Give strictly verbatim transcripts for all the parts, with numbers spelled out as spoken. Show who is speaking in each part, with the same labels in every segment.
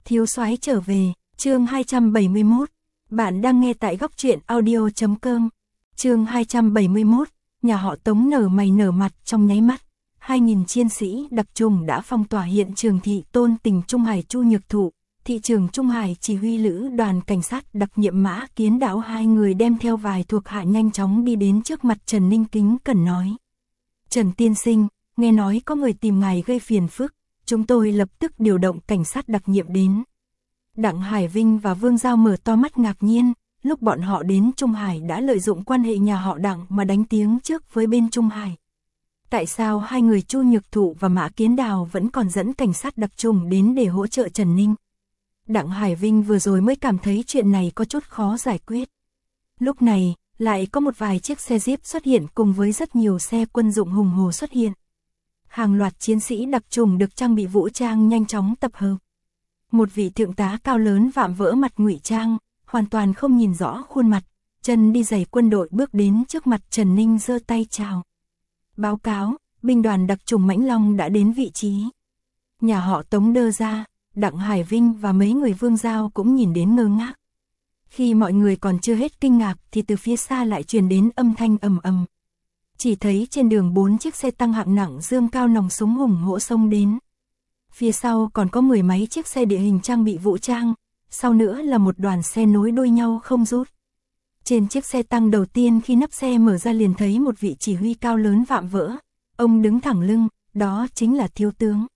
Speaker 1: Thiếu soái trở về, chương hai trăm bảy mươi mốt. Bạn đang nghe tại góc truyện audio chấm com. Chương hai trăm bảy mươi mốt, nhà họ Tống nở mày nở mặt trong nháy mắt. hai nghìn chiến sĩ đặc trùng đã phong tỏa hiện trường thị Tôn Tình Trung Hải Chu Nhược Thụ. Thị trưởng Trung Hải chỉ huy lữ đoàn cảnh sát đặc nhiệm Mã Kiến Đảo hai người đem theo vài thuộc hạ nhanh chóng đi đến trước mặt Trần Ninh kính cẩn nói. Trần tiên sinh, nghe nói có người tìm ngài gây phiền phức, chúng tôi lập tức điều động cảnh sát đặc nhiệm đến. Đặng Hải Vinh và Vương Giao mở to mắt ngạc nhiên, lúc bọn họ đến Trung Hải đã lợi dụng quan hệ nhà họ Đặng mà đánh tiếng trước với bên Trung Hải. Tại sao hai người Chu Nhược Thụ và Mã Kiến Đào vẫn còn dẫn cảnh sát đặc trùng đến để hỗ trợ Trần Ninh? Đặng Hải Vinh vừa rồi mới cảm thấy chuyện này có chút khó giải quyết. Lúc này, lại có một vài chiếc xe Jeep xuất hiện cùng với rất nhiều xe quân dụng hùng hồ xuất hiện. Hàng loạt chiến sĩ đặc trùng được trang bị vũ trang nhanh chóng tập hợp. Một vị thượng tá cao lớn vạm vỡ mặt ngụy trang, hoàn toàn không nhìn rõ khuôn mặt, chân đi giày quân đội bước đến trước mặt Trần Ninh giơ tay chào. Báo cáo, binh đoàn đặc trùng Mãnh Long đã đến vị trí. Nhà họ Tống đơ ra, Đặng Hải Vinh và mấy người Vương Giao cũng nhìn đến ngơ ngác. Khi mọi người còn chưa hết kinh ngạc thì từ phía xa lại truyền đến âm thanh ầm ầm. Chỉ thấy trên đường bốn chiếc xe tăng hạng nặng dương cao nòng súng hùng hổ xông đến. Phía sau còn có mười mấy chiếc xe địa hình trang bị vũ trang, sau nữa là một đoàn xe nối đuôi nhau không rút. Trên chiếc xe tăng đầu tiên khi nắp xe mở ra liền thấy một vị chỉ huy cao lớn vạm vỡ. Ông đứng thẳng lưng, đó chính là thiếu tướng.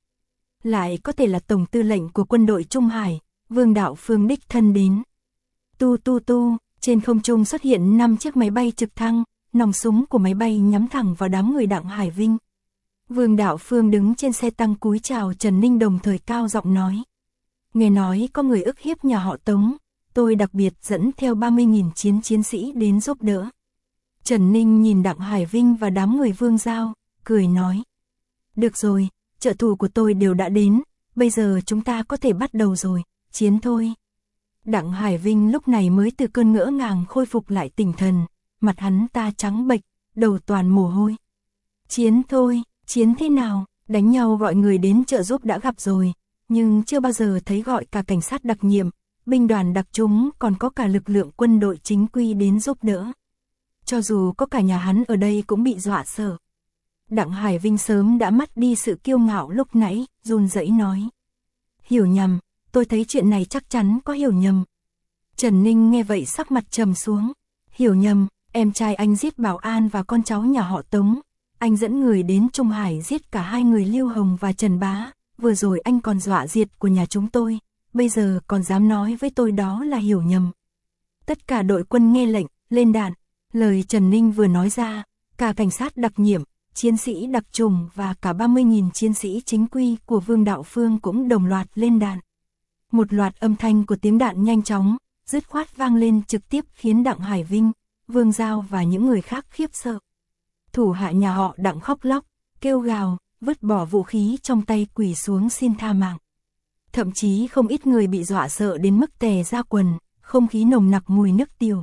Speaker 1: Lại có thể là tổng tư lệnh của quân đội Trung Hải, Vương Đạo Phương đích thân đến. Tu tu tu, trên không trung xuất hiện năm chiếc máy bay trực thăng, nòng súng của máy bay nhắm thẳng vào đám người Đặng Hải Vinh. Vương Đạo Phương đứng trên xe tăng cúi chào Trần Ninh đồng thời cao giọng nói. Nghe nói có người ức hiếp nhà họ Tống, tôi đặc biệt dẫn theo ba mươi nghìn chiến chiến sĩ đến giúp đỡ. Trần Ninh nhìn Đặng Hải Vinh và đám người Vương Giao, cười nói. Được rồi, trợ thủ của tôi đều đã đến, bây giờ chúng ta có thể bắt đầu rồi, chiến thôi. Đặng Hải Vinh lúc này mới từ cơn ngỡ ngàng khôi phục lại tinh thần, mặt hắn ta trắng bệch, đầu toàn mồ hôi. Chiến thôi, chiến thế nào, đánh nhau gọi người đến trợ giúp đã gặp rồi, nhưng chưa bao giờ thấy gọi cả cảnh sát đặc nhiệm, binh đoàn đặc trùng còn có cả lực lượng quân đội chính quy đến giúp đỡ. Cho dù có cả nhà hắn ở đây cũng bị dọa sợ. Đặng Hải Vinh sớm đã mất đi sự kiêu ngạo lúc nãy, run rẩy nói. Hiểu nhầm, tôi thấy chuyện này chắc chắn có hiểu nhầm. Trần Ninh nghe vậy sắc mặt trầm xuống. Hiểu nhầm, em trai anh giết Bảo An và con cháu nhà họ Tống. Anh dẫn người đến Trung Hải giết cả hai người Lưu Hồng và Trần Bá. Vừa rồi anh còn dọa diệt của nhà chúng tôi. Bây giờ còn dám nói với tôi đó là hiểu nhầm. Tất cả đội quân nghe lệnh, lên đạn. Lời Trần Ninh vừa nói ra, cả cảnh sát đặc nhiệm, chiến sĩ đặc trùng và cả ba mươi nghìn chiến sĩ chính quy của Vương Đạo Phương cũng đồng loạt lên đạn. Một loạt âm thanh của tiếng đạn nhanh chóng, dứt khoát vang lên trực tiếp khiến Đặng Hải Vinh, Vương Giao và những người khác khiếp sợ. Thủ hạ nhà họ Đặng khóc lóc, kêu gào, vứt bỏ vũ khí trong tay quỳ xuống xin tha mạng. Thậm chí không ít người bị dọa sợ đến mức tè ra quần, không khí nồng nặc mùi nước tiểu.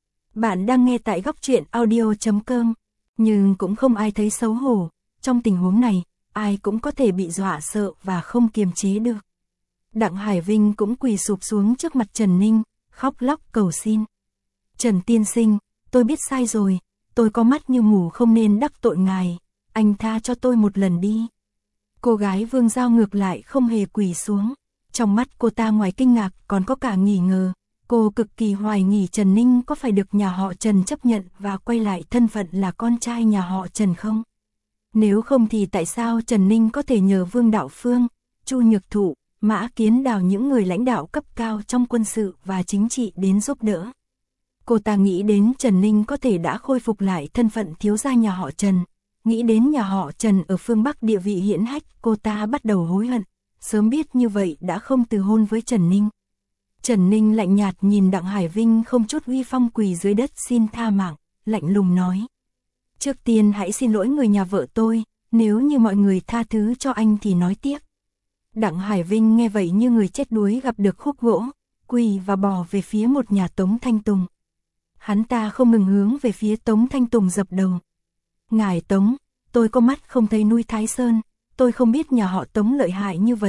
Speaker 1: Bạn đang nghe tại góc truyện audio chấm com, nhưng cũng không ai thấy xấu hổ, trong tình huống này, ai cũng có thể bị dọa sợ và không kiềm chế được. Đặng Hải Vinh cũng quỳ sụp xuống trước mặt Trần Ninh, khóc lóc cầu xin. Trần tiên sinh, tôi biết sai rồi, tôi có mắt như mù không nên đắc tội ngài, anh tha cho tôi một lần đi. Cô gái Vương Giao ngược lại không hề quỳ xuống, trong mắt cô ta ngoài kinh ngạc còn có cả nghi ngờ, cô cực kỳ hoài nghi Trần Ninh có phải được nhà họ Trần chấp nhận và quay lại thân phận là con trai nhà họ Trần không? Nếu không thì tại sao Trần Ninh có thể nhờ Vương Đạo Phương, Chu Nhược Thụ, Mã Kiến Đào những người lãnh đạo cấp cao trong quân sự và chính trị đến giúp đỡ? Cô ta nghĩ đến Trần Ninh có thể đã khôi phục lại thân phận thiếu gia nhà họ Trần, nghĩ đến nhà họ Trần ở phương Bắc địa vị hiển hách, cô ta bắt đầu hối hận, sớm biết như vậy đã không từ hôn với Trần Ninh. Trần Ninh lạnh nhạt nhìn Đặng Hải Vinh không chút uy phong quỳ dưới đất xin tha mạng, lạnh lùng nói. Trước tiên hãy xin lỗi người nhà vợ tôi, nếu như mọi người tha thứ cho anh thì nói tiếp. Đặng Hải Vinh nghe vậy như người chết đuối gặp được khúc gỗ, quỳ và bò về phía một nhà Tống Thanh Tùng. Hắn ta không ngừng hướng về phía Tống Thanh Tùng dập đầu. Ngài Tống, tôi có mắt không thấy núi Thái Sơn, tôi không biết nhà họ Tống lợi hại như vậy,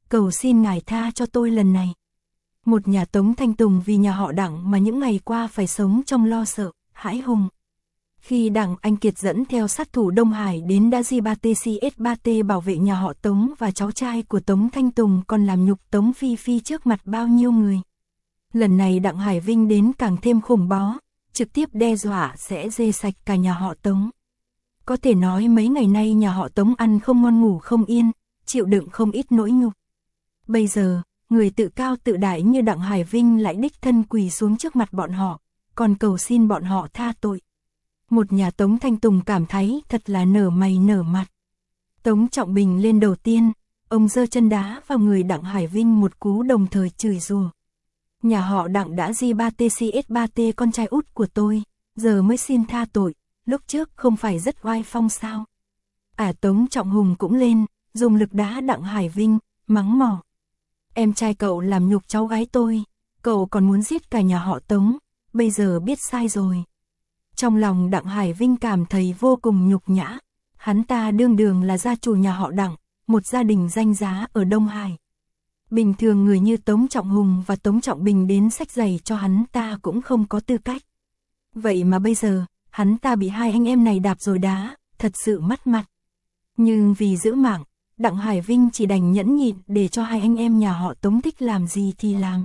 Speaker 1: cầu xin ngài tha cho tôi lần này. Một nhà Tống Thanh Tùng vì nhà họ Đặng mà những ngày qua phải sống trong lo sợ, hãi hùng. Khi Đặng Anh Kiệt dẫn theo sát thủ Đông Hải đến đã gi ba tê xê ét ba tê bảo vệ nhà họ Tống và cháu trai của Tống Thanh Tùng còn làm nhục Tống Phi Phi trước mặt bao nhiêu người. Lần này Đặng Hải Vinh đến càng thêm khủng bố, trực tiếp đe dọa sẽ dê sạch cả nhà họ Tống. Có thể nói mấy ngày nay nhà họ Tống ăn không ngon ngủ không yên, chịu đựng không ít nỗi nhục. Bây giờ, người tự cao tự đại như Đặng Hải Vinh lại đích thân quỳ xuống trước mặt bọn họ, còn cầu xin bọn họ tha tội. Một nhà Tống Thanh Tùng cảm thấy thật là nở mày nở mặt. Tống Trọng Bình lên đầu tiên, ông giơ chân đá vào người Đặng Hải Vinh một cú đồng thời chửi rủa. Nhà họ Đặng đã gi ba tê xê ét ba tê con trai út của tôi, giờ mới xin tha tội, lúc trước không phải rất oai phong sao. À Tống Trọng Hùng cũng lên, dùng lực đá Đặng Hải Vinh, mắng mỏ. Em trai cậu làm nhục cháu gái tôi, cậu còn muốn giết cả nhà họ Tống, bây giờ biết sai rồi. Trong lòng Đặng Hải Vinh cảm thấy vô cùng nhục nhã, hắn ta đương đường là gia chủ nhà họ Đặng, một gia đình danh giá ở Đông Hải. Bình thường người như Tống Trọng Hùng và Tống Trọng Bình đến xách giày cho hắn ta cũng không có tư cách. Vậy mà bây giờ, hắn ta bị hai anh em này đạp rồi đá, thật sự mất mặt. Nhưng vì giữ mạng, Đặng Hải Vinh chỉ đành nhẫn nhịn để cho hai anh em nhà họ Tống thích làm gì thì làm.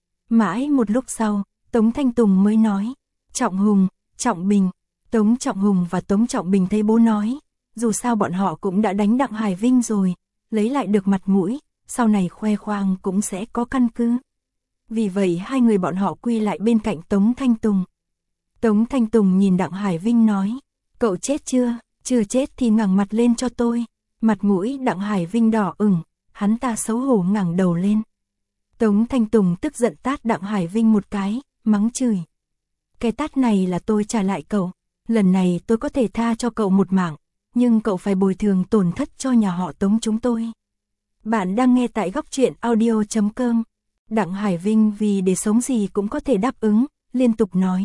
Speaker 1: Mãi một lúc sau, Tống Thanh Tùng mới nói, Trọng Hùng, Trọng Bình. Tống Trọng Hùng và Tống Trọng Bình thấy bố nói, dù sao bọn họ cũng đã đánh Đặng Hải Vinh rồi, lấy lại được mặt mũi, sau này khoe khoang cũng sẽ có căn cứ. Vì vậy hai người bọn họ quy lại bên cạnh Tống Thanh Tùng. Tống Thanh Tùng nhìn Đặng Hải Vinh nói, cậu chết chưa, chưa chết thì ngẩng mặt lên cho tôi. Mặt mũi Đặng Hải Vinh đỏ ửng, hắn ta xấu hổ ngẩng đầu lên. Tống Thanh Tùng tức giận tát Đặng Hải Vinh một cái, mắng chửi. Cái tát này là tôi trả lại cậu, lần này tôi có thể tha cho cậu một mạng, nhưng cậu phải bồi thường tổn thất cho nhà họ Tống chúng tôi. Bạn đang nghe tại góc truyện audio chấm com. Đặng Hải Vinh vì để sống gì cũng có thể đáp ứng, liên tục nói.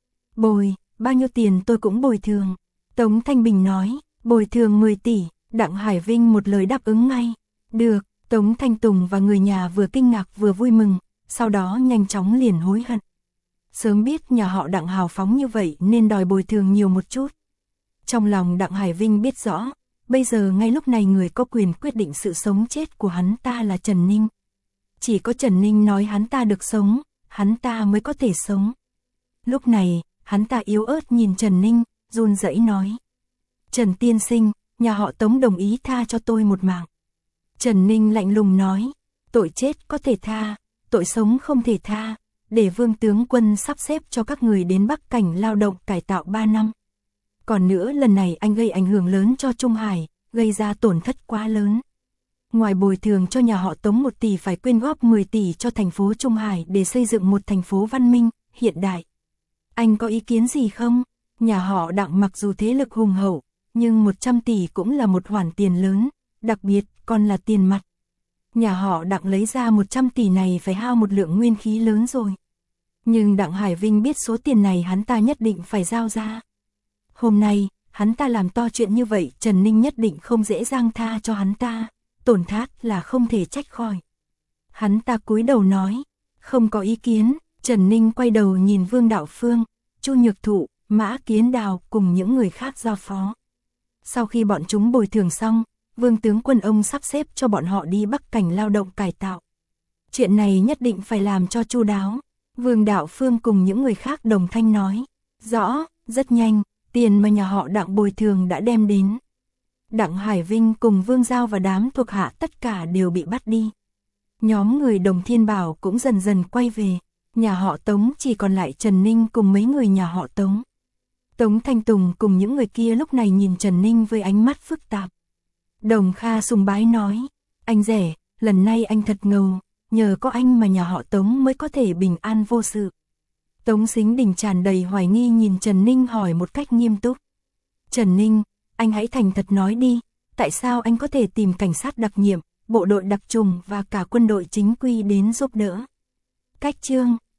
Speaker 1: Bồi, bao nhiêu tiền tôi cũng bồi thường. Tống Thanh Bình nói, bồi thường mười tỷ. Đặng Hải Vinh một lời đáp ứng ngay. Được, Tống Thanh Tùng và người nhà vừa kinh ngạc vừa vui mừng, sau đó nhanh chóng liền hối hận. Sớm biết nhà họ Đặng hào phóng như vậy nên đòi bồi thường nhiều một chút. Trong lòng Đặng Hải Vinh biết rõ, bây giờ ngay lúc này người có quyền quyết định sự sống chết của hắn ta là Trần Ninh. Chỉ có Trần Ninh nói hắn ta được sống, hắn ta mới có thể sống. Lúc này, hắn ta yếu ớt nhìn Trần Ninh, run rẩy nói. Trần tiên sinh, nhà họ Tống đồng ý tha cho tôi một mạng. Trần Ninh lạnh lùng nói, tội chết có thể tha, tội sống không thể tha, để Vương tướng quân sắp xếp cho các người đến Bắc Cảnh lao động cải tạo ba năm. Còn nữa lần này anh gây ảnh hưởng lớn cho Trung Hải, gây ra tổn thất quá lớn. Ngoài bồi thường cho nhà họ Tống một tỷ phải quyên góp mười tỷ cho thành phố Trung Hải để xây dựng một thành phố văn minh, hiện đại. Anh có ý kiến gì không? Nhà họ Đặng mặc dù thế lực hùng hậu, nhưng một trăm tỷ cũng là một khoản tiền lớn, đặc biệt còn là tiền mặt. Nhà họ Đặng lấy ra một trăm tỷ này phải hao một lượng nguyên khí lớn rồi. Nhưng Đặng Hải Vinh biết số tiền này hắn ta nhất định phải giao ra. Hôm nay, hắn ta làm to chuyện như vậy, Trần Ninh nhất định không dễ dàng tha cho hắn ta, tổn thất là không thể trách khỏi. Hắn ta cúi đầu nói, không có ý kiến. Trần Ninh quay đầu nhìn Vương Đạo Phương, Chu Nhược Thụ, Mã Kiến Đào cùng những người khác giao phó. Sau khi bọn chúng bồi thường xong, Vương tướng quân ông sắp xếp cho bọn họ đi Bắc Cảnh lao động cải tạo. Chuyện này nhất định phải làm cho chu đáo. Vương Đạo Phương cùng những người khác đồng thanh nói. Rõ, rất nhanh, tiền mà nhà họ Đặng bồi thường đã đem đến. Đặng Hải Vinh cùng Vương Giao và đám thuộc hạ tất cả đều bị bắt đi. Nhóm người Đồng Thiên Bảo cũng dần dần quay về. Nhà họ Tống chỉ còn lại Trần Ninh cùng mấy người nhà họ Tống. Tống Thanh Tùng cùng những người kia lúc này nhìn Trần Ninh với ánh mắt phức tạp. Đồng Kha sùng bái nói, anh rể, lần này anh thật ngầu, nhờ có anh mà nhà họ Tống mới có thể bình an vô sự. Tống Sính Đình tràn đầy hoài nghi nhìn Trần Ninh hỏi một cách nghiêm túc. Trần Ninh, anh hãy thành thật nói đi, tại sao anh có thể tìm cảnh sát đặc nhiệm, bộ đội đặc trùng và cả quân đội chính quy đến giúp đỡ? Cách chương